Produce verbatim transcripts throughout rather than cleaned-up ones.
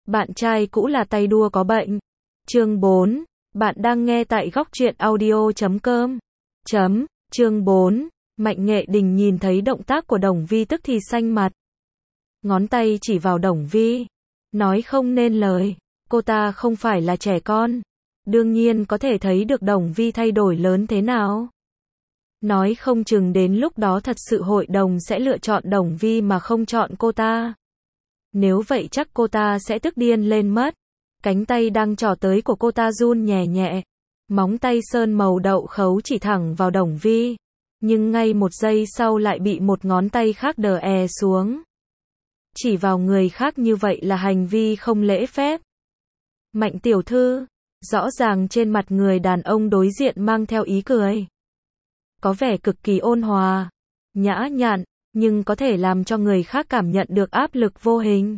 Bạn trai cũ là tay đua có bệnh. Chương bốn. Bạn đang nghe tại góc truyện audio chấm com. Chấm. Chương bốn. Mạnh Nghệ Đình nhìn thấy động tác của Đồng Vi tức thì xanh mặt. Ngón tay chỉ vào Đồng Vi. Nói không nên lời. Cô ta không phải là trẻ con. Đương nhiên có thể thấy được Đồng Vi thay đổi lớn thế nào. Nói không chừng đến lúc đó thật sự hội đồng sẽ lựa chọn Đồng Vi mà không chọn cô ta. Nếu vậy chắc cô ta sẽ tức điên lên mất. Cánh tay đang trỏ tới của cô ta run nhẹ nhẹ. Móng tay sơn màu đậu khấu chỉ thẳng vào Đồng Vi. Nhưng ngay một giây sau lại bị một ngón tay khác đè è xuống. Chỉ vào người khác như vậy là hành vi không lễ phép. Mạnh tiểu thư, rõ ràng trên mặt người đàn ông đối diện mang theo ý cười. Có vẻ cực kỳ ôn hòa, nhã nhặn, nhưng có thể làm cho người khác cảm nhận được áp lực vô hình.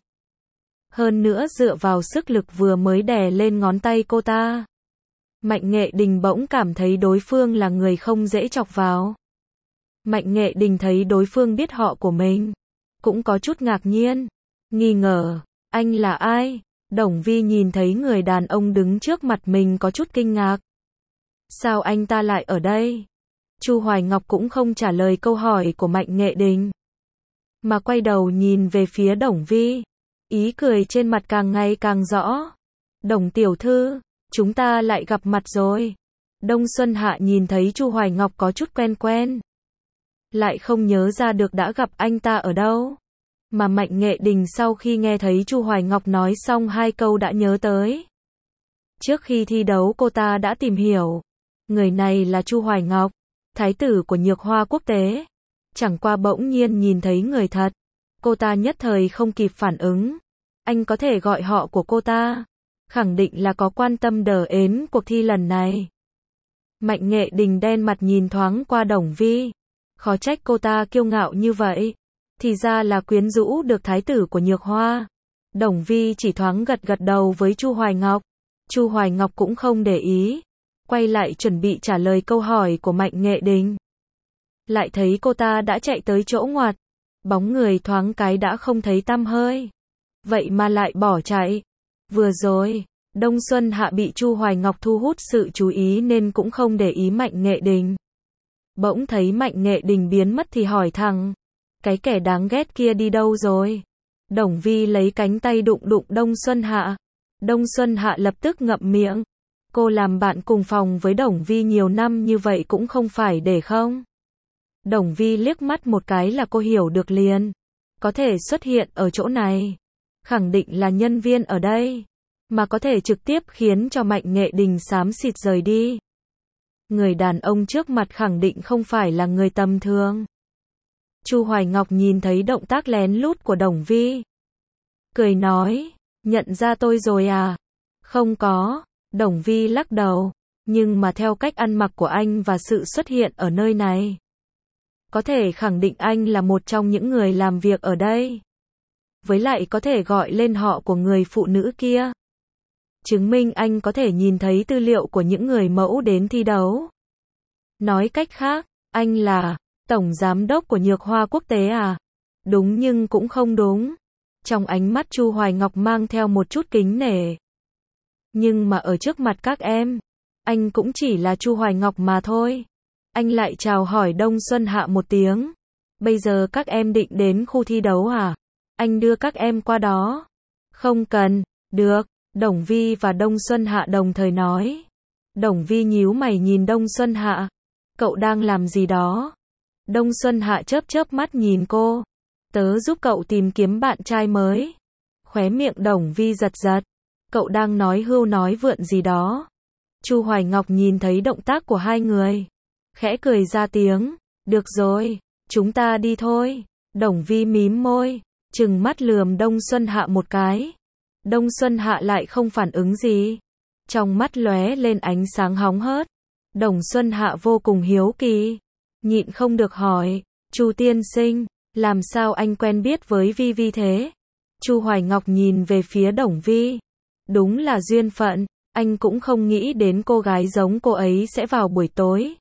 Hơn nữa dựa vào sức lực vừa mới đè lên ngón tay cô ta. Mạnh Nghệ Đình bỗng cảm thấy đối phương là người không dễ chọc vào. Mạnh Nghệ Đình thấy đối phương biết họ của mình. Cũng có chút ngạc nhiên, nghi ngờ, anh là ai? Đồng Vi nhìn thấy người đàn ông đứng trước mặt mình có chút kinh ngạc. Sao anh ta lại ở đây? Chu Hoài Ngọc cũng không trả lời câu hỏi của Mạnh Nghệ Đình. Mà quay đầu nhìn về phía Đồng Vi. Ý cười trên mặt càng ngày càng rõ. Đồng tiểu thư, chúng ta lại gặp mặt rồi. Đông Xuân Hạ nhìn thấy Chu Hoài Ngọc có chút quen quen. Lại không nhớ ra được đã gặp anh ta ở đâu. Mà Mạnh Nghệ Đình sau khi nghe thấy Chu Hoài Ngọc nói xong hai câu đã nhớ tới. Trước khi thi đấu cô ta đã tìm hiểu. Người này là Chu Hoài Ngọc, thái tử của Nhược Hoa quốc tế. Chẳng qua bỗng nhiên nhìn thấy người thật. Cô ta nhất thời không kịp phản ứng. Anh có thể gọi họ của cô ta. Khẳng định là có quan tâm đờ ến cuộc thi lần này. Mạnh Nghệ Đình đen mặt nhìn thoáng qua Đồng Vi. Khó trách cô ta kiêu ngạo như vậy. Thì ra là quyến rũ được thái tử của Nhược Hoa. Đồng Vi chỉ thoáng gật gật đầu với Chu Hoài Ngọc. Chu Hoài Ngọc cũng không để ý. Quay lại chuẩn bị trả lời câu hỏi của Mạnh Nghệ Đình. Lại thấy cô ta đã chạy tới chỗ ngoặt. Bóng người thoáng cái đã không thấy tăm hơi. Vậy mà lại bỏ chạy. Vừa rồi, Đông Xuân Hạ bị Chu Hoài Ngọc thu hút sự chú ý nên cũng không để ý Mạnh Nghệ Đình. Bỗng thấy Mạnh Nghệ Đình biến mất thì hỏi thẳng. Cái kẻ đáng ghét kia đi đâu rồi? Đồng Vi lấy cánh tay đụng đụng Đông Xuân Hạ. Đông Xuân Hạ lập tức ngậm miệng. Cô làm bạn cùng phòng với Đồng Vi nhiều năm như vậy cũng không phải để không. Đồng Vi liếc mắt một cái là cô hiểu được liền. Có thể xuất hiện ở chỗ này. Khẳng định là nhân viên ở đây. Mà có thể trực tiếp khiến cho Mạnh Nghệ Đình xám xịt rời đi. Người đàn ông trước mặt khẳng định không phải là người tầm thường. Chu Hoài Ngọc nhìn thấy động tác lén lút của Đồng Vi. Cười nói, nhận ra tôi rồi à? Không có, Đồng Vi lắc đầu. Nhưng mà theo cách ăn mặc của anh và sự xuất hiện ở nơi này. Có thể khẳng định anh là một trong những người làm việc ở đây. Với lại có thể gọi lên họ của người phụ nữ kia. Chứng minh anh có thể nhìn thấy tư liệu của những người mẫu đến thi đấu. Nói cách khác, anh là Tổng Giám đốc của Nhược Hoa quốc tế à? Đúng nhưng cũng không đúng. Trong ánh mắt Chu Hoài Ngọc mang theo một chút kính nể. Nhưng mà ở trước mặt các em, anh cũng chỉ là Chu Hoài Ngọc mà thôi. Anh lại chào hỏi Đông Xuân Hạ một tiếng. Bây giờ các em định đến khu thi đấu à? Anh đưa các em qua đó. Không cần, được. Đồng Vi và Đông Xuân Hạ đồng thời nói. Đồng Vi nhíu mày nhìn Đông Xuân Hạ. Cậu đang làm gì đó? Đông Xuân Hạ chớp chớp mắt nhìn cô. Tớ giúp cậu tìm kiếm bạn trai mới. Khóe miệng Đồng Vi giật giật. Cậu đang nói hưu nói vượn gì đó. Chu Hoài Ngọc nhìn thấy động tác của hai người. Khẽ cười ra tiếng. Được rồi, chúng ta đi thôi. Đồng Vi mím môi, trừng mắt lườm Đông Xuân Hạ một cái. Đông Xuân Hạ lại không phản ứng gì. Trong mắt lóe lên ánh sáng hóng hớt. Đồng Xuân Hạ vô cùng hiếu kỳ. Nhịn không được hỏi. Chu tiên sinh, làm sao anh quen biết với Vi Vi thế? Chu Hoài Ngọc nhìn về phía Đồng Vi. Đúng là duyên phận. Anh cũng không nghĩ đến cô gái giống cô ấy sẽ vào buổi tối.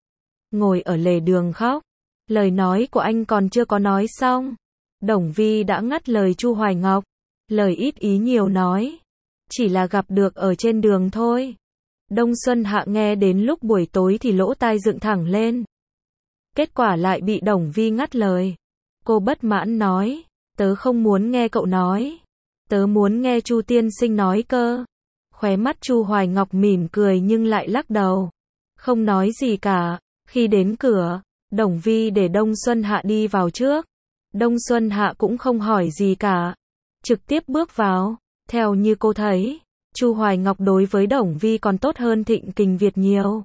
Ngồi ở lề đường khóc. Lời nói của anh còn chưa có nói xong. Đồng Vi đã ngắt lời Chu Hoài Ngọc. lời ít ý nhiều nói. Chỉ là gặp được ở trên đường thôi. Đông Xuân Hạ nghe đến lúc buổi tối thì lỗ tai dựng thẳng lên. Kết quả lại bị Đồng Vi ngắt lời. Cô bất mãn nói, tớ không muốn nghe cậu nói. Tớ muốn nghe Chu tiên sinh nói cơ. Khóe mắt Chu Hoài Ngọc mỉm cười nhưng lại lắc đầu. Không nói gì cả. Khi đến cửa, Đồng Vi để Đông Xuân Hạ đi vào trước. Đông Xuân Hạ cũng không hỏi gì cả. Trực tiếp bước vào. Theo như cô thấy, Chu Hoài Ngọc đối với Đồng Vi còn tốt hơn Thịnh Kình Việt nhiều.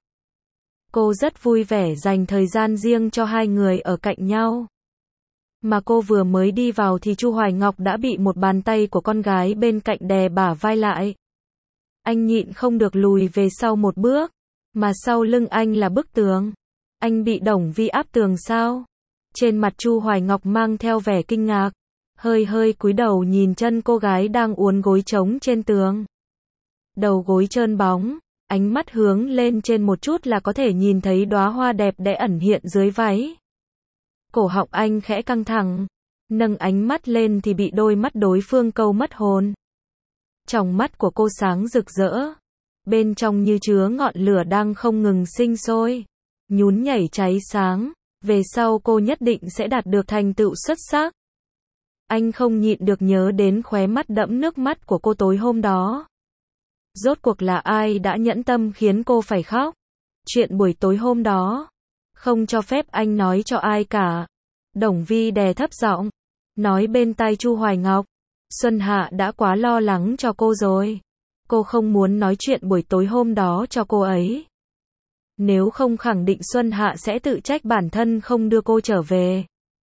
Cô rất vui vẻ dành thời gian riêng cho hai người ở cạnh nhau. Mà cô vừa mới đi vào thì Chu Hoài Ngọc đã bị một bàn tay của con gái bên cạnh đè bả vai lại. Anh nhịn không được lùi về sau một bước, mà sau lưng anh là bức tường. Anh bị Đồng Vi áp tường sao? Trên mặt Chu Hoài Ngọc mang theo vẻ kinh ngạc, hơi hơi cúi đầu nhìn chân cô gái đang uốn gối trống trên tường. Đầu gối trơn bóng, ánh mắt hướng lên trên một chút là có thể nhìn thấy đóa hoa đẹp đẽ ẩn hiện dưới váy. Cổ họng anh khẽ căng thẳng, nâng ánh mắt lên thì bị đôi mắt đối phương câu mất hồn. Tròng mắt của cô sáng rực rỡ, bên trong như chứa ngọn lửa đang không ngừng sinh sôi, nhún nhảy cháy sáng, về sau cô nhất định sẽ đạt được thành tựu xuất sắc. Anh không nhịn được nhớ đến khóe mắt đẫm nước mắt của cô tối hôm đó. Rốt cuộc là ai đã nhẫn tâm khiến cô phải khóc? Chuyện buổi tối hôm đó, không cho phép anh nói cho ai cả. Đồng Vi đè thấp giọng, nói bên tai Chu Hoài Ngọc, Xuân Hạ đã quá lo lắng cho cô rồi. Cô không muốn nói chuyện buổi tối hôm đó cho cô ấy. Nếu không khẳng định Xuân Hạ sẽ tự trách bản thân không đưa cô trở về.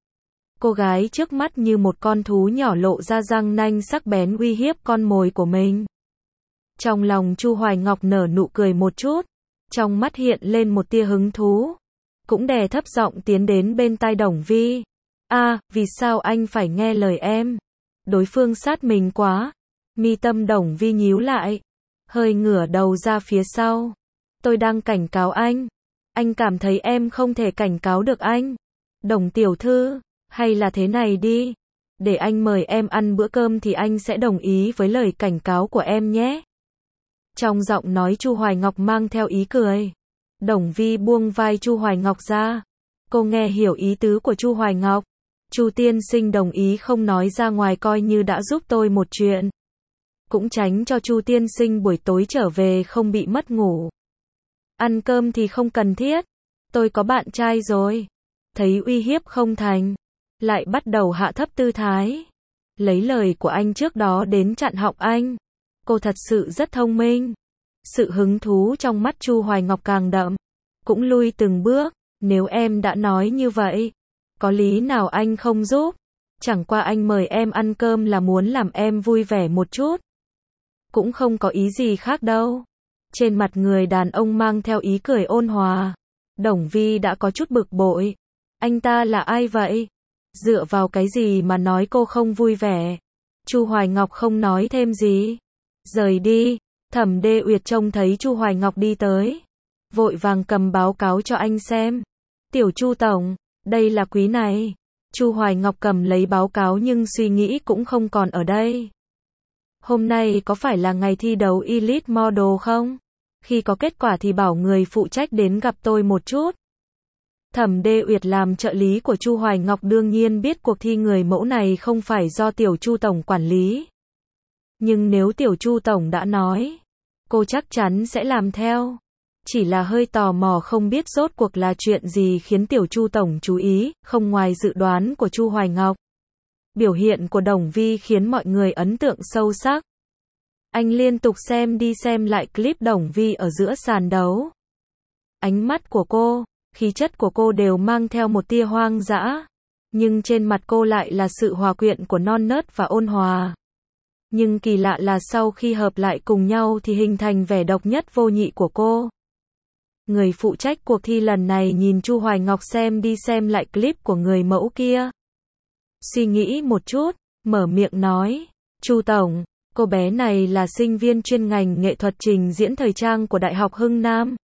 Cô gái trước mắt như một con thú nhỏ lộ ra răng nanh sắc bén uy hiếp con mồi của mình. Trong lòng Chu Hoài Ngọc nở nụ cười một chút, trong mắt hiện lên một tia hứng thú, cũng đè thấp giọng tiến đến bên tai Đồng Vi. A, à, vì sao anh phải nghe lời em? Đối phương sát mình quá. Mi tâm Đồng Vi nhíu lại, hơi ngửa đầu ra phía sau. Tôi đang cảnh cáo anh. Anh cảm thấy em không thể cảnh cáo được anh. Đồng tiểu thư, hay là thế này đi, để anh mời em ăn bữa cơm thì anh sẽ đồng ý với lời cảnh cáo của em nhé. Trong giọng nói Chu Hoài Ngọc mang theo ý cười. Đồng Vi buông vai Chu Hoài Ngọc ra. Cô nghe hiểu ý tứ của Chu Hoài Ngọc. Chu tiên sinh đồng ý không nói ra ngoài coi như đã giúp tôi một chuyện. Cũng tránh cho Chu tiên sinh buổi tối trở về không bị mất ngủ. Ăn cơm thì không cần thiết. Tôi có bạn trai rồi. Thấy uy hiếp không thành, lại bắt đầu hạ thấp tư thái. Lấy lời của anh trước đó đến chặn họng anh. Cô thật sự rất thông minh. Sự hứng thú trong mắt Chu Hoài Ngọc càng đậm. Cũng lui từng bước. Nếu em đã nói như vậy, có lý nào anh không giúp? Chẳng qua anh mời em ăn cơm là muốn làm em vui vẻ một chút. Cũng không có ý gì khác đâu. Trên mặt người đàn ông mang theo ý cười ôn hòa. Đồng Vi đã có chút bực bội. Anh ta là ai vậy? Dựa vào cái gì mà nói cô không vui vẻ? Chu Hoài Ngọc không nói thêm gì. Rời đi. Thẩm Đê Uyệt trông thấy Chu Hoài Ngọc đi tới, vội vàng cầm báo cáo cho anh xem. Tiểu Chu tổng, đây là quý này. Chu Hoài Ngọc cầm lấy báo cáo nhưng suy nghĩ cũng không còn ở đây. Hôm nay có phải là ngày thi đấu Elite Model không? Khi có kết quả thì bảo người phụ trách đến gặp tôi một chút. Thẩm Đê Uyệt làm trợ lý của Chu Hoài Ngọc đương nhiên biết cuộc thi người mẫu này không phải do Tiểu Chu tổng quản lý. Nhưng nếu Tiểu Chu tổng đã nói, cô chắc chắn sẽ làm theo. Chỉ là hơi tò mò không biết rốt cuộc là chuyện gì khiến Tiểu Chu tổng chú ý, không ngoài dự đoán của Chu Hoài Ngọc. Biểu hiện của Đồng Vi khiến mọi người ấn tượng sâu sắc. Anh liên tục xem đi xem lại clip Đồng Vi ở giữa sàn đấu. Ánh mắt của cô, khí chất của cô đều mang theo một tia hoang dã, nhưng trên mặt cô lại là sự hòa quyện của non nớt và ôn hòa. Nhưng kỳ lạ là sau khi hợp lại cùng nhau thì hình thành vẻ độc nhất vô nhị của cô. Người phụ trách cuộc thi lần này nhìn Chu Hoài Ngọc xem đi xem lại clip của người mẫu kia. Suy nghĩ một chút, mở miệng nói, Chu tổng, cô bé này là sinh viên chuyên ngành nghệ thuật trình diễn thời trang của Đại học Hưng Nam.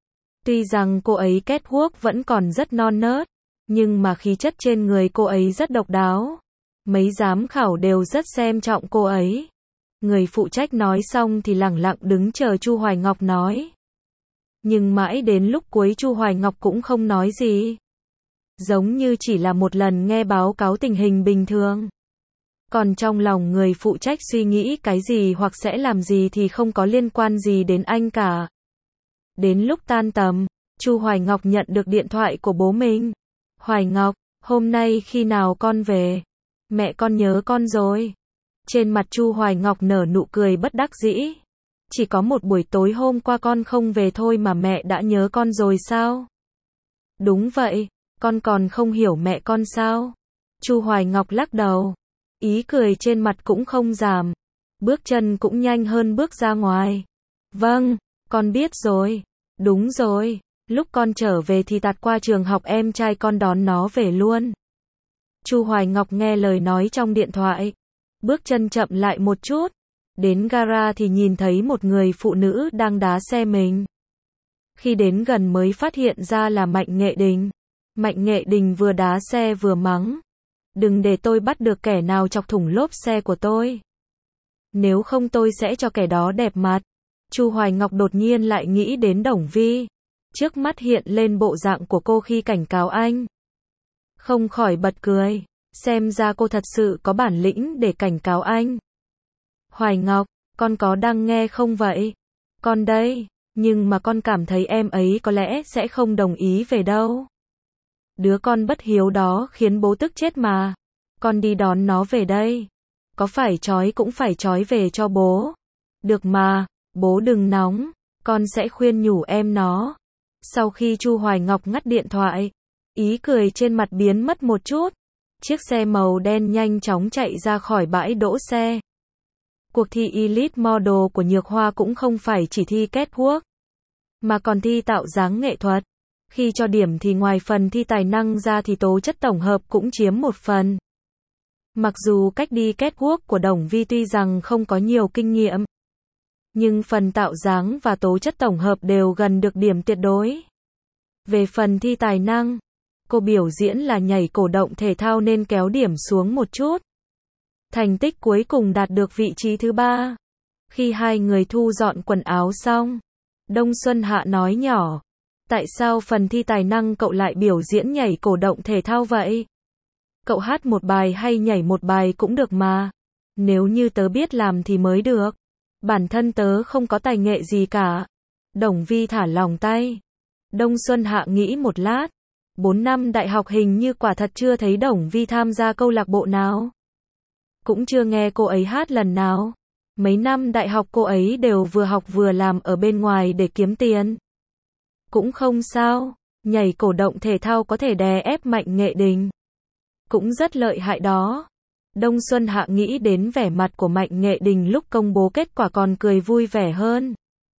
Tuy rằng cô ấy catwalk vẫn còn rất non nớt, nhưng mà khí chất trên người cô ấy rất độc đáo. Mấy giám khảo đều rất xem trọng cô ấy. Người phụ trách nói xong thì lẳng lặng đứng chờ Chu Hoài Ngọc nói. Nhưng mãi đến lúc cuối Chu Hoài Ngọc cũng không nói gì. Giống như chỉ là một lần nghe báo cáo tình hình bình thường. Còn trong lòng người phụ trách suy nghĩ cái gì hoặc sẽ làm gì thì không có liên quan gì đến anh cả. Đến lúc tan tầm, Chu Hoài Ngọc nhận được điện thoại của bố mình. Hoài Ngọc, hôm nay khi nào con về? Mẹ con nhớ con rồi. Trên mặt Chu Hoài Ngọc nở nụ cười bất đắc dĩ. Chỉ có một buổi tối hôm qua con không về thôi mà mẹ đã nhớ con rồi sao? Đúng vậy, con còn không hiểu mẹ con sao? Chu Hoài Ngọc lắc đầu. Ý cười trên mặt cũng không giảm. Bước chân cũng nhanh hơn bước ra ngoài. Vâng, con biết rồi. Đúng rồi, lúc con trở về thì tạt qua trường học em trai con đón nó về luôn. Chu Hoài Ngọc nghe lời nói trong điện thoại. Bước chân chậm lại một chút. Đến gara thì nhìn thấy một người phụ nữ đang đá xe mình. Khi đến gần mới phát hiện ra là Mạnh Nghệ Đình. Mạnh Nghệ Đình vừa đá xe vừa mắng. Đừng để tôi bắt được kẻ nào chọc thủng lốp xe của tôi. Nếu không tôi sẽ cho kẻ đó đẹp mặt. Chu Hoài Ngọc đột nhiên lại nghĩ đến Đồng Vi. Trước mắt hiện lên bộ dạng của cô khi cảnh cáo anh. Không khỏi bật cười. Xem ra cô thật sự có bản lĩnh để cảnh cáo anh. Hoài Ngọc, con có đang nghe không vậy? Con đây, nhưng mà con cảm thấy em ấy có lẽ sẽ không đồng ý về đâu. Đứa con bất hiếu đó khiến bố tức chết mà. Con đi đón nó về đây. Có phải trói cũng phải trói về cho bố. Được mà, bố đừng nóng, con sẽ khuyên nhủ em nó. Sau khi Chu Hoài Ngọc ngắt điện thoại, ý cười trên mặt biến mất một chút. Chiếc xe màu đen nhanh chóng chạy ra khỏi bãi đỗ xe. Cuộc thi Elite Model của Nhược Hoa cũng không phải chỉ thi catwalk, mà còn thi tạo dáng nghệ thuật. Khi cho điểm thì ngoài phần thi tài năng ra thì tố chất tổng hợp cũng chiếm một phần. Mặc dù cách đi catwalk của Đồng Vi tuy rằng không có nhiều kinh nghiệm, nhưng phần tạo dáng và tố chất tổng hợp đều gần được điểm tuyệt đối. Về phần thi tài năng, cô biểu diễn là nhảy cổ động thể thao nên kéo điểm xuống một chút. Thành tích cuối cùng đạt được vị trí thứ ba. Khi hai người thu dọn quần áo xong, Đông Xuân Hạ nói nhỏ. Tại sao phần thi tài năng cậu lại biểu diễn nhảy cổ động thể thao vậy? Cậu hát một bài hay nhảy một bài cũng được mà. Nếu như tớ biết làm thì mới được. Bản thân tớ không có tài nghệ gì cả. Đồng Vi thả lỏng tay. Đông Xuân Hạ nghĩ một lát. Bốn năm đại học hình như quả thật chưa thấy Đồng Vi tham gia câu lạc bộ nào. Cũng chưa nghe cô ấy hát lần nào. Mấy năm đại học cô ấy đều vừa học vừa làm ở bên ngoài để kiếm tiền. Cũng không sao, nhảy cổ động thể thao có thể đè ép Mạnh Nghệ Đình. Cũng rất lợi hại đó. Đông Xuân Hạ nghĩ đến vẻ mặt của Mạnh Nghệ Đình lúc công bố kết quả còn cười vui vẻ hơn.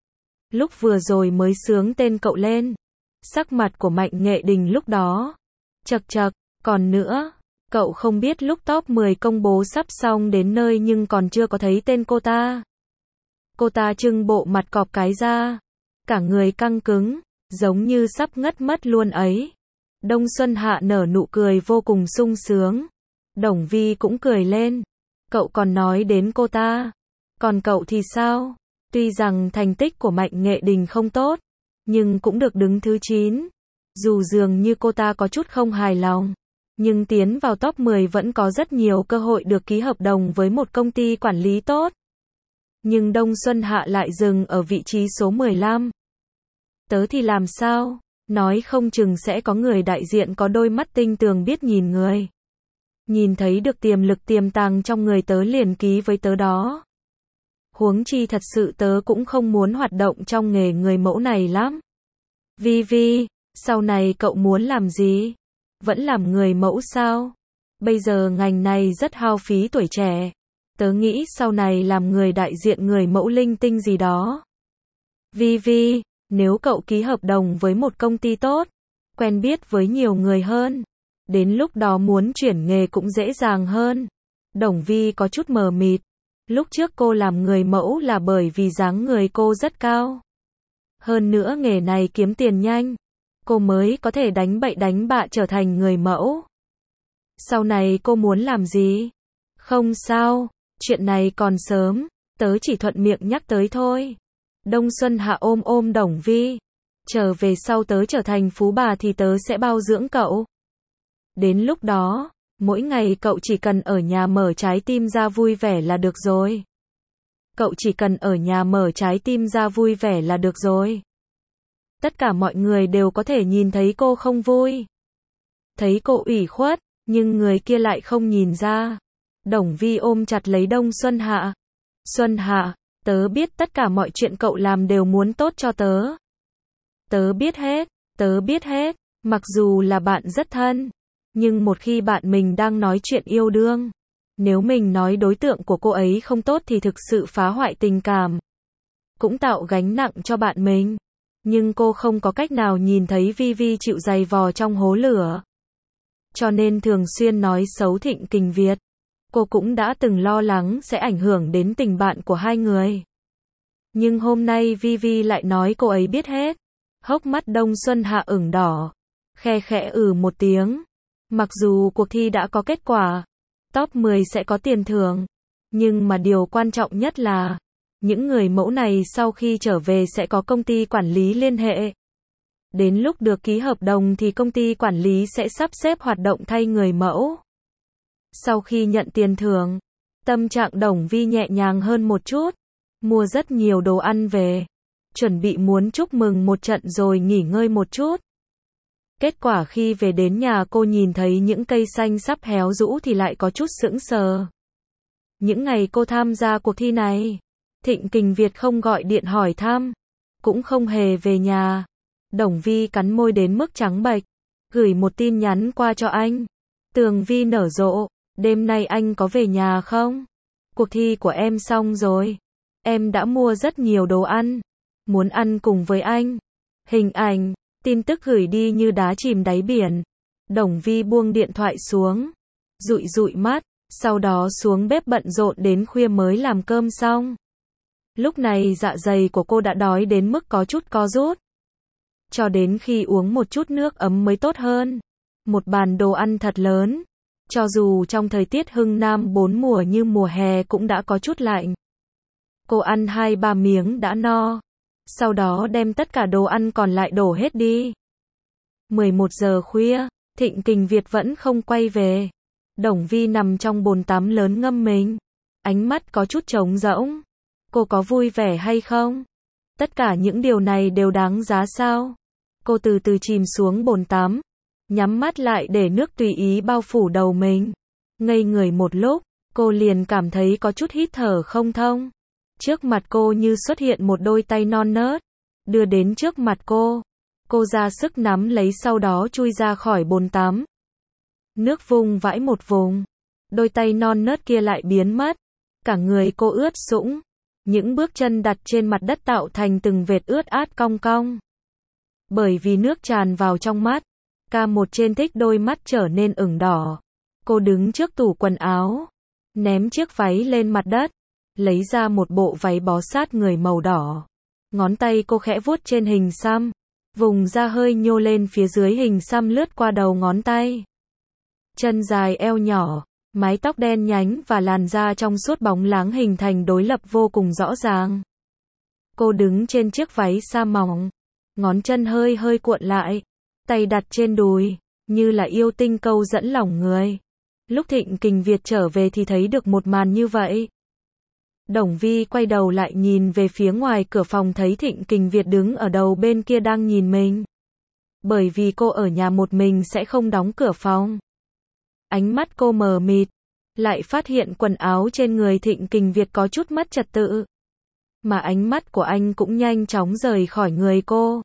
Lúc vừa rồi mới sướng tên cậu lên. Sắc mặt của Mạnh Nghệ Đình lúc đó. Chật chật, còn nữa, cậu không biết lúc top mười công bố sắp xong đến nơi nhưng còn chưa có thấy tên cô ta. Cô ta trưng bộ mặt cọp cái ra. Cả người căng cứng. Giống như sắp ngất mất luôn ấy. Đông Xuân Hạ nở nụ cười vô cùng sung sướng. Đồng Vi cũng cười lên. Cậu còn nói đến cô ta. Còn cậu thì sao? Tuy rằng thành tích của Mạnh Nghệ Đình không tốt, nhưng cũng được đứng thứ chín. Dù dường như cô ta có chút không hài lòng, nhưng tiến vào top mười vẫn có rất nhiều cơ hội được ký hợp đồng với một công ty quản lý tốt. Nhưng Đông Xuân Hạ lại dừng ở vị trí số mười lăm. Tớ thì làm sao? Nói không chừng sẽ có người đại diện có đôi mắt tinh tường biết nhìn người. Nhìn thấy được tiềm lực tiềm tàng trong người tớ liền ký với tớ đó. Huống chi thật sự tớ cũng không muốn hoạt động trong nghề người mẫu này lắm. Vi Vi, sau này cậu muốn làm gì? Vẫn làm người mẫu sao? Bây giờ ngành này rất hao phí tuổi trẻ. Tớ nghĩ sau này làm người đại diện người mẫu linh tinh gì đó. Vi Vi, nếu cậu ký hợp đồng với một công ty tốt, quen biết với nhiều người hơn, đến lúc đó muốn chuyển nghề cũng dễ dàng hơn. Đồng Vi có chút mờ mịt. Lúc trước cô làm người mẫu là bởi vì dáng người cô rất cao. Hơn nữa nghề này kiếm tiền nhanh. Cô mới có thể đánh bậy đánh bạ trở thành người mẫu. Sau này cô muốn làm gì? Không sao, chuyện này còn sớm, tớ chỉ thuận miệng nhắc tới thôi. Đông Xuân Hạ ôm ôm Đồng Vi. Chờ về sau tớ trở thành phú bà thì tớ sẽ bao dưỡng cậu. Đến lúc đó, mỗi ngày cậu chỉ cần ở nhà mở trái tim ra vui vẻ là được rồi. Cậu chỉ cần ở nhà mở trái tim ra vui vẻ là được rồi. Tất cả mọi người đều có thể nhìn thấy cô không vui. Thấy cô ủy khuất, nhưng người kia lại không nhìn ra. Đồng Vi ôm chặt lấy Đông Xuân Hạ. Xuân Hạ, tớ biết tất cả mọi chuyện cậu làm đều muốn tốt cho tớ. Tớ biết hết, tớ biết hết, mặc dù là bạn rất thân. Nhưng một khi bạn mình đang nói chuyện yêu đương, nếu mình nói đối tượng của cô ấy không tốt thì thực sự phá hoại tình cảm. Cũng tạo gánh nặng cho bạn mình. Nhưng cô không có cách nào nhìn thấy Vi Vi chịu giày vò trong hố lửa. Cho nên thường xuyên nói xấu Thịnh Kình Việt. Cô cũng đã từng lo lắng sẽ ảnh hưởng đến tình bạn của hai người. Nhưng hôm nay Vi Vi lại nói cô ấy biết hết. Hốc mắt Đông Xuân Hạ ửng đỏ. Khe khẽ ừ một tiếng. Mặc dù cuộc thi đã có kết quả, top mười sẽ có tiền thưởng. Nhưng mà điều quan trọng nhất là, những người mẫu này sau khi trở về sẽ có công ty quản lý liên hệ. Đến lúc được ký hợp đồng thì công ty quản lý sẽ sắp xếp hoạt động thay người mẫu. Sau khi nhận tiền thưởng, tâm trạng Đồng Vi nhẹ nhàng hơn một chút. Mua rất nhiều đồ ăn về. Chuẩn bị muốn chúc mừng một trận rồi nghỉ ngơi một chút. Kết quả khi về đến nhà cô nhìn thấy những cây xanh sắp héo rũ thì lại có chút sững sờ. Những ngày cô tham gia cuộc thi này, Thịnh Kình Việt không gọi điện hỏi thăm, cũng không hề về nhà. Đồng Vi cắn môi đến mức trắng bệch, gửi một tin nhắn qua cho anh. Tường Vi nở rộ, đêm nay anh có về nhà không? Cuộc thi của em xong rồi. Em đã mua rất nhiều đồ ăn. Muốn ăn cùng với anh. Hình ảnh, tin tức gửi đi như đá chìm đáy biển. Đồng Vi buông điện thoại xuống, dụi dụi mắt, sau đó xuống bếp bận rộn đến khuya mới làm cơm xong. Lúc này dạ dày của cô đã đói đến mức có chút co rút. Cho đến khi uống một chút nước ấm mới tốt hơn. Một bàn đồ ăn thật lớn. Cho dù trong thời tiết Hưng Nam bốn mùa như mùa hè cũng đã có chút lạnh. Cô ăn hai ba miếng đã no. Sau đó đem tất cả đồ ăn còn lại đổ hết đi. mười một giờ khuya, Thịnh Kình Việt vẫn không quay về. Đồng Vi nằm trong bồn tắm lớn ngâm mình. Ánh mắt có chút trống rỗng. Cô có vui vẻ hay không? Tất cả những điều này đều đáng giá sao? Cô từ từ chìm xuống bồn tắm. Nhắm mắt lại để nước tùy ý bao phủ đầu mình. Ngây người một lúc, cô liền cảm thấy có chút hít thở không thông. Trước mặt cô như xuất hiện một đôi tay non nớt. Đưa đến trước mặt cô. Cô ra sức nắm lấy sau đó chui ra khỏi bồn tắm. Nước vung vãi một vùng. Đôi tay non nớt kia lại biến mất. Cả người cô ướt sũng. Những bước chân đặt trên mặt đất tạo thành từng vệt ướt át cong cong. Bởi vì nước tràn vào trong mắt, ca một trên thích đôi mắt trở nên ửng đỏ. Cô đứng trước tủ quần áo, ném chiếc váy lên mặt đất, lấy ra một bộ váy bó sát người màu đỏ. Ngón tay cô khẽ vuốt trên hình xăm, vùng da hơi nhô lên phía dưới hình xăm lướt qua đầu ngón tay. Chân dài eo nhỏ, mái tóc đen nhánh và làn da trong suốt bóng láng hình thành đối lập vô cùng rõ ràng. Cô đứng trên chiếc váy sa mỏng, ngón chân hơi hơi cuộn lại, tay đặt trên đùi, như là yêu tinh câu dẫn lòng người. Lúc Thịnh Kình Việt trở về thì thấy được một màn như vậy. Đồng Vi quay đầu lại nhìn về phía ngoài cửa phòng thấy Thịnh Kình Việt đứng ở đầu bên kia đang nhìn mình. Bởi vì cô ở nhà một mình sẽ không đóng cửa phòng. Ánh mắt cô mờ mịt, lại phát hiện quần áo trên người Thịnh Kình Việt có chút mất trật tự. Mà ánh mắt của anh cũng nhanh chóng rời khỏi người cô.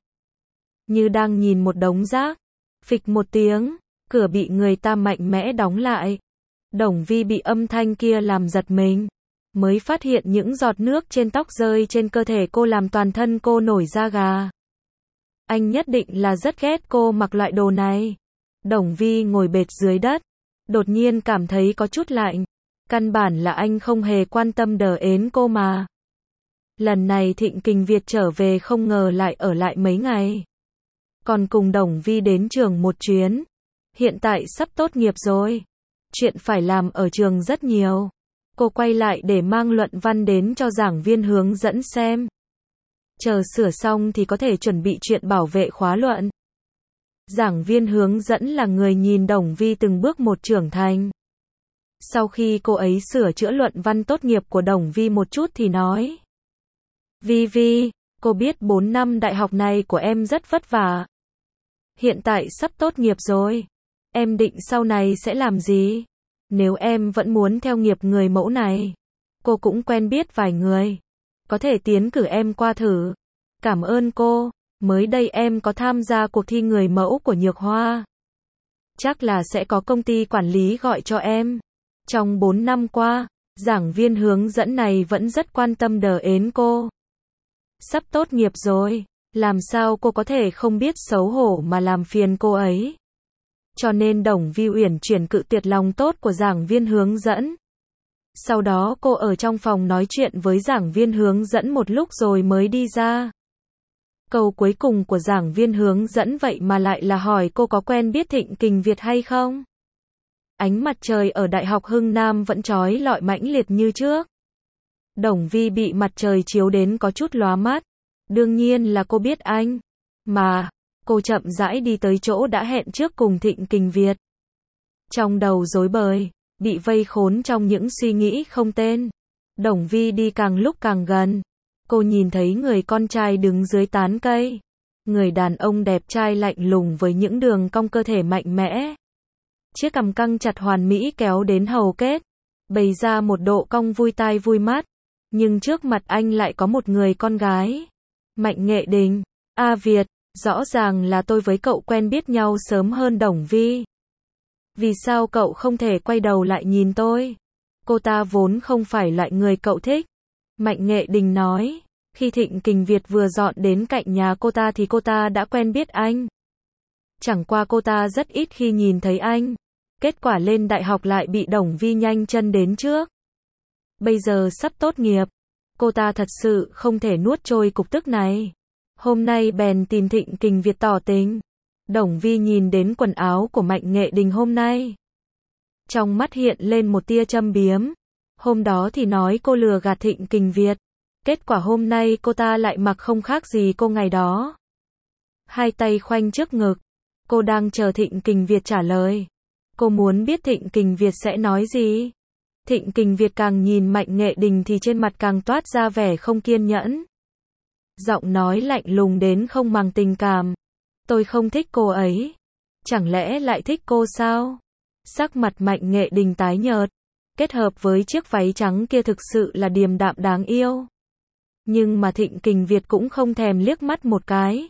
Như đang nhìn một đống rác. Phịch một tiếng, cửa bị người ta mạnh mẽ đóng lại. Đồng Vi bị âm thanh kia làm giật mình. Mới phát hiện những giọt nước trên tóc rơi trên cơ thể cô làm toàn thân cô nổi da gà. Anh nhất định là rất ghét cô mặc loại đồ này. Đồng Vi ngồi bệt dưới đất. Đột nhiên cảm thấy có chút lạnh. Căn bản là anh không hề quan tâm đờ ến cô mà. Lần này Thịnh Kình Việt trở về không ngờ lại ở lại mấy ngày. Còn cùng Đồng Vi đến trường một chuyến. Hiện tại sắp tốt nghiệp rồi. Chuyện phải làm ở trường rất nhiều. Cô quay lại để mang luận văn đến cho giảng viên hướng dẫn xem. Chờ sửa xong thì có thể chuẩn bị chuyện bảo vệ khóa luận. Giảng viên hướng dẫn là người nhìn Đồng Vi từng bước một trưởng thành. Sau khi cô ấy sửa chữa luận văn tốt nghiệp của Đồng Vi một chút thì nói. Vi Vi, cô biết bốn năm đại học này của em rất vất vả. Hiện tại sắp tốt nghiệp rồi. Em định sau này sẽ làm gì? Nếu em vẫn muốn theo nghiệp người mẫu này, cô cũng quen biết vài người. Có thể tiến cử em qua thử. Cảm ơn cô, mới đây em có tham gia cuộc thi người mẫu của Nhược Hoa. Chắc là sẽ có công ty quản lý gọi cho em. Trong bốn năm qua, giảng viên hướng dẫn này vẫn rất quan tâm đờ ến cô. Sắp tốt nghiệp rồi, làm sao cô có thể không biết xấu hổ mà làm phiền cô ấy. Cho nên Đồng Vi uyển chuyển cự tuyệt lòng tốt của giảng viên hướng dẫn. Sau đó cô ở trong phòng nói chuyện với giảng viên hướng dẫn một lúc rồi mới đi ra. Câu cuối cùng của giảng viên hướng dẫn vậy mà lại là hỏi cô có quen biết Thịnh Kình Việt hay không? Ánh mặt trời ở Đại học Hưng Nam vẫn chói lọi mãnh liệt như trước. Đồng Vi bị mặt trời chiếu đến có chút lóa mắt. Đương nhiên là cô biết anh. Mà, cô chậm rãi đi tới chỗ đã hẹn trước cùng Thịnh Kình Việt. Trong đầu rối bời, bị vây khốn trong những suy nghĩ không tên. Đồng Vi đi càng lúc càng gần. Cô nhìn thấy người con trai đứng dưới tán cây. Người đàn ông đẹp trai lạnh lùng với những đường cong cơ thể mạnh mẽ. Chiếc cằm căng chặt hoàn mỹ kéo đến hầu kết. Bày ra một độ cong vui tai vui mắt. Nhưng trước mặt anh lại có một người con gái. Mạnh Nghệ Đình. A Việt, rõ ràng là tôi với cậu quen biết nhau sớm hơn Đồng Vi. Vì sao cậu không thể quay đầu lại nhìn tôi? Cô ta vốn không phải loại người cậu thích. Mạnh Nghệ Đình nói. Khi Thịnh Kình Việt vừa dọn đến cạnh nhà cô ta thì cô ta đã quen biết anh. Chẳng qua cô ta rất ít khi nhìn thấy anh. Kết quả lên đại học lại bị Đồng Vi nhanh chân đến trước. Bây giờ sắp tốt nghiệp. Cô ta thật sự không thể nuốt trôi cục tức này. Hôm nay bèn tìm Thịnh Kình Việt tỏ tình. Đồng Vi nhìn đến quần áo của Mạnh Nghệ Đình hôm nay. Trong mắt hiện lên một tia châm biếm. Hôm đó thì nói cô lừa gạt Thịnh Kình Việt. Kết quả hôm nay cô ta lại mặc không khác gì cô ngày đó. Hai tay khoanh trước ngực. Cô đang chờ Thịnh Kình Việt trả lời. Cô muốn biết Thịnh Kình Việt sẽ nói gì. Thịnh Kình Việt càng nhìn Mạnh Nghệ Đình thì trên mặt càng toát ra vẻ không kiên nhẫn. Giọng nói lạnh lùng đến không màng tình cảm. Tôi không thích cô ấy. Chẳng lẽ lại thích cô sao? Sắc mặt Mạnh Nghệ Đình tái nhợt. Kết hợp với chiếc váy trắng kia thực sự là điềm đạm đáng yêu. Nhưng mà Thịnh Kình Việt cũng không thèm liếc mắt một cái.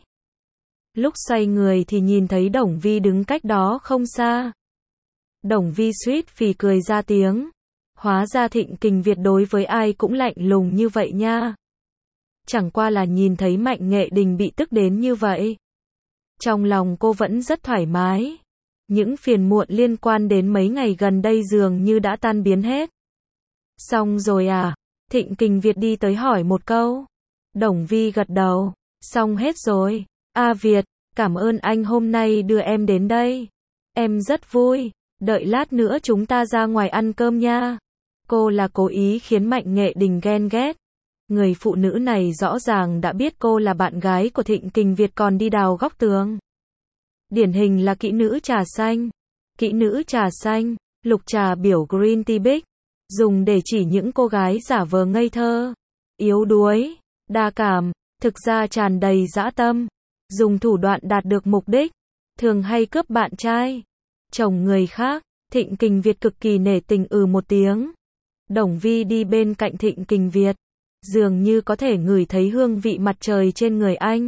Lúc xoay người thì nhìn thấy Đồng Vi đứng cách đó không xa. Đồng Vi suýt phì cười ra tiếng. Hóa ra Thịnh Kình Việt đối với ai cũng lạnh lùng như vậy nha. Chẳng qua là nhìn thấy Mạnh Nghệ Đình bị tức đến như vậy. Trong lòng cô vẫn rất thoải mái. Những phiền muộn liên quan đến mấy ngày gần đây dường như đã tan biến hết. Xong rồi à? Thịnh Kình Việt đi tới hỏi một câu. Đồng Vi gật đầu. Xong hết rồi. A Việt, cảm ơn anh hôm nay đưa em đến đây. Em rất vui. Đợi lát nữa chúng ta ra ngoài ăn cơm nha. Cô là cố ý khiến Mạnh Nghệ Đình ghen ghét. Người phụ nữ này rõ ràng đã biết cô là bạn gái của Thịnh Kình Việt còn đi đào góc tường. Điển hình là kỹ nữ trà xanh. Kỹ nữ trà xanh, lục trà biểu Green Tea Big. Dùng để chỉ những cô gái giả vờ ngây thơ, yếu đuối, đa cảm, thực ra tràn đầy dã tâm. Dùng thủ đoạn đạt được mục đích. Thường hay cướp bạn trai, chồng người khác. Thịnh Kình Việt cực kỳ nể tình ừ một tiếng. Đồng Vi đi bên cạnh Thịnh Kình Việt. Dường như có thể ngửi thấy hương vị mặt trời trên người anh.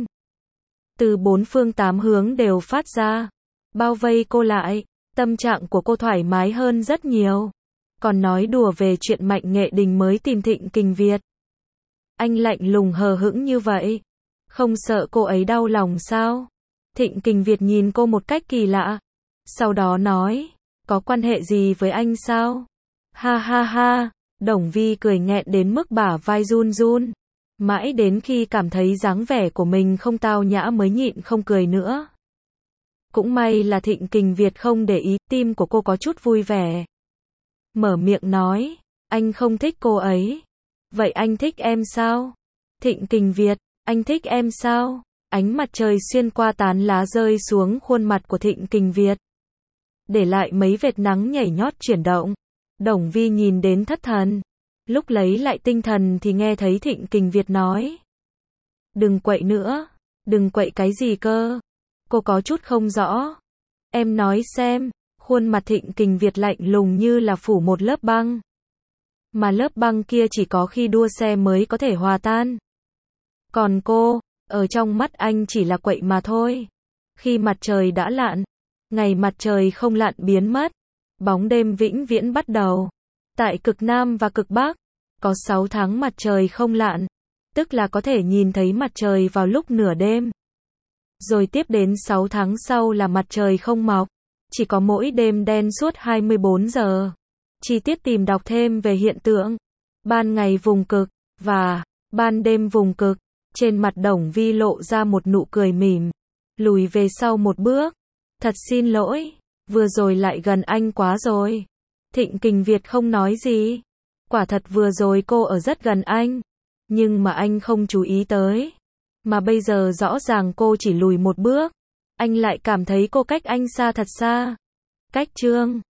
Từ bốn phương tám hướng đều phát ra. Bao vây cô lại. Tâm trạng của cô thoải mái hơn rất nhiều. Còn nói đùa về chuyện Mạnh Nghệ Đình mới tìm Thịnh Kình Việt. Anh lạnh lùng hờ hững như vậy. Không sợ cô ấy đau lòng sao? Thịnh Kình Việt nhìn cô một cách kỳ lạ. Sau đó nói. Có quan hệ gì với anh sao? Ha ha ha. Đồng Vi cười nghẹn đến mức bả vai run run. Mãi đến khi cảm thấy dáng vẻ của mình không tao nhã mới nhịn không cười nữa. Cũng may là Thịnh Kình Việt không để ý, tim của cô có chút vui vẻ. mở miệng nói, anh không thích cô ấy. Vậy anh thích em sao? Thịnh Kình Việt, anh thích em sao? Ánh mặt trời xuyên qua tán lá rơi xuống khuôn mặt của Thịnh Kình Việt, để lại mấy vệt nắng nhảy nhót chuyển động. Đồng Vi nhìn đến thất thần. Lúc lấy lại tinh thần thì nghe thấy Thịnh Kình Việt nói, đừng quậy nữa. Đừng quậy cái gì cơ? Cô có chút không rõ. Em nói xem. Khuôn mặt Thịnh Kình Việt lạnh lùng như là phủ một lớp băng. Mà lớp băng kia chỉ có khi đua xe mới có thể hòa tan. Còn cô, ở trong mắt anh chỉ là quậy mà thôi. Khi mặt trời đã lặn, ngày mặt trời không lặn biến mất, bóng đêm vĩnh viễn bắt đầu. Tại cực Nam và cực Bắc, có sáu tháng mặt trời không lặn, tức là có thể nhìn thấy mặt trời vào lúc nửa đêm. Rồi tiếp đến sáu tháng sau là mặt trời không mọc, chỉ có mỗi đêm đen suốt hai mươi bốn giờ. Chi tiết tìm đọc thêm về hiện tượng ban ngày vùng cực và ban đêm vùng cực. Trên mặt Đồng Vi lộ ra một nụ cười mỉm, lùi về sau một bước. Thật xin lỗi, vừa rồi lại gần anh quá rồi. Thịnh Kình Việt không nói gì. Quả thật vừa rồi cô ở rất gần anh, nhưng mà anh không chú ý tới. Mà bây giờ rõ ràng cô chỉ lùi một bước, anh lại cảm thấy cô cách anh xa thật xa. Cách chương